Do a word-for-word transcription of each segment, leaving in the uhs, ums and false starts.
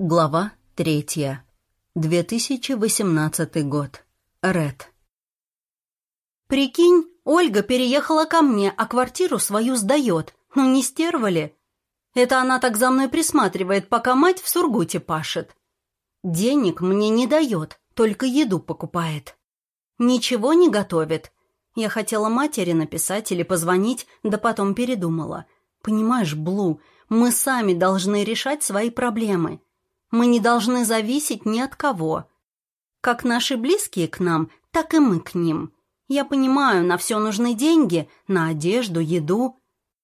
Глава третья. две тысячи восемнадцатый год. Ред. «Прикинь, Ольга переехала ко мне, а квартиру свою сдает. Ну не стерва ли? Это она так за мной присматривает, пока мать в Сургуте пашет. Денег мне не дает, только еду покупает. Ничего не готовит. Я хотела матери написать или позвонить, да потом передумала. Понимаешь, Блу, мы сами должны решать свои проблемы. Мы не должны зависеть ни от кого. Как наши близкие к нам, так и мы к ним. Я понимаю, на все нужны деньги, на одежду, еду.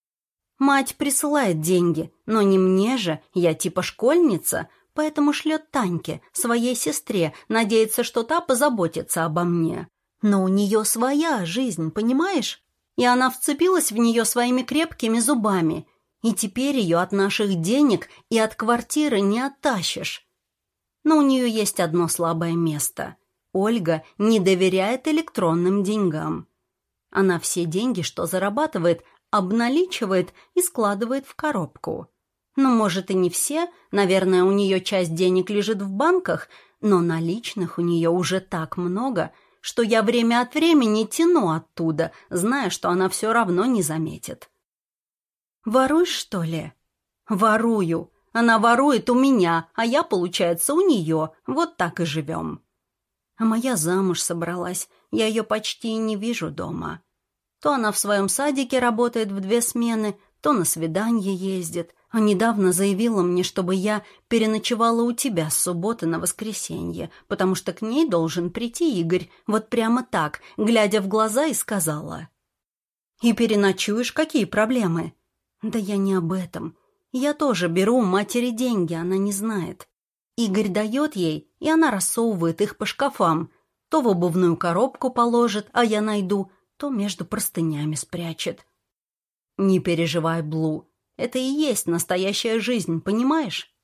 Мать присылает деньги, но не мне же, я типа школьница, поэтому шлет Таньке, своей сестре, надеется, что та позаботится обо мне. Но у нее своя жизнь, понимаешь? И она вцепилась в нее своими крепкими зубами. И теперь ее от наших денег и от квартиры не оттащишь. Но у нее есть одно слабое место. Ольга не доверяет электронным деньгам. Она все деньги, что зарабатывает, обналичивает и складывает в коробку. Ну, может, и не все, наверное, у нее часть денег лежит в банках, но наличных у нее уже так много, что я время от времени тяну оттуда, зная, что она все равно не заметит. «Воруешь, что ли?» «Ворую. Она ворует у меня, а я, получается, у нее. Вот так и живем». А моя замуж собралась. Я ее почти и не вижу дома. То она в своем садике работает в две смены, то на свидание ездит. А недавно заявила мне, чтобы я переночевала у тебя с субботы на воскресенье, потому что к ней должен прийти Игорь, вот прямо так, глядя в глаза, и сказала. «И переночуешь, какие проблемы?» «Да я не об этом. Я тоже беру у матери деньги, она не знает. Игорь дает ей, и она рассовывает их по шкафам. То в обувную коробку положит, а я найду, то между простынями спрячет». «Не переживай, Блу. Это и есть настоящая жизнь, понимаешь?